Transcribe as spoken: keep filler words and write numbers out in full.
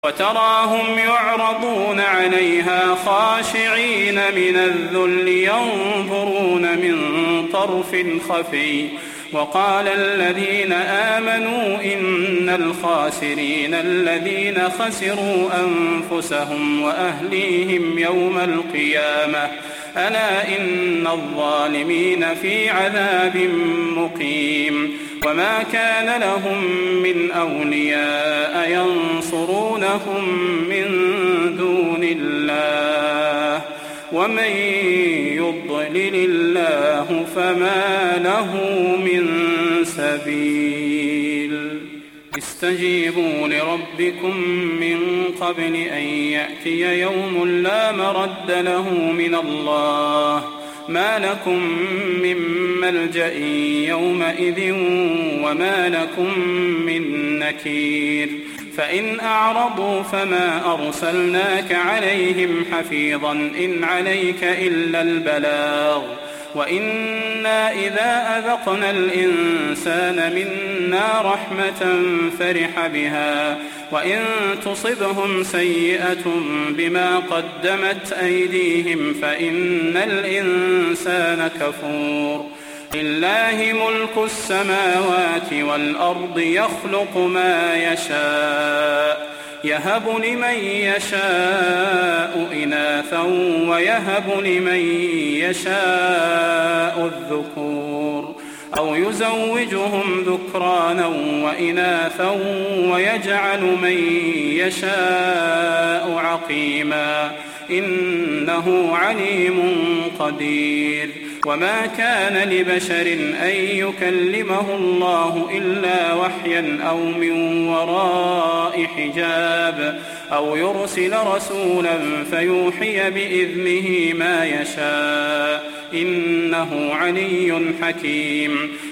وتراهم يعرضون عليها خاشعين من الذل ينظرون من طرف خفي. وقال الذين آمنوا إن الخاسرين الذين خسروا أنفسهم وأهليهم يوم القيامة ألا إن الظالمين في عذاب مقيم. وما كان لهم من أولياء ينصرونهم من دون الله ومن يضلل الله فما له من سبيل. استجيبوا لربكم من قبل أن يأتي يوم لا مرد له من الله ما لكم من ملجأ يومئذ وما لكم من نكير. فإن أعرضوا فما أرسلناك عليهم حفيظا إن عليك إلا البلاغ وإنا إذا أذقنا الإنسان منا رحمة فرح بها وإن تصبهم سيئة بما قدمت أيديهم فإن الإنسان كفور. لله ملك السماوات والأرض يخلق ما يشاء يهب لمن يشاء إناثا ويهب لمن يشاء الذكور أو يزوجهم ذكرانا وإناثا ويجعل من يشاء عقيما إنه عليم قدير. وما كان لبشر أن يكلمه الله إلا وحيا أو من وراء حجاب أو يرسل رسولا فيوحي بإذنه ما يشاء إنه علي حكيم.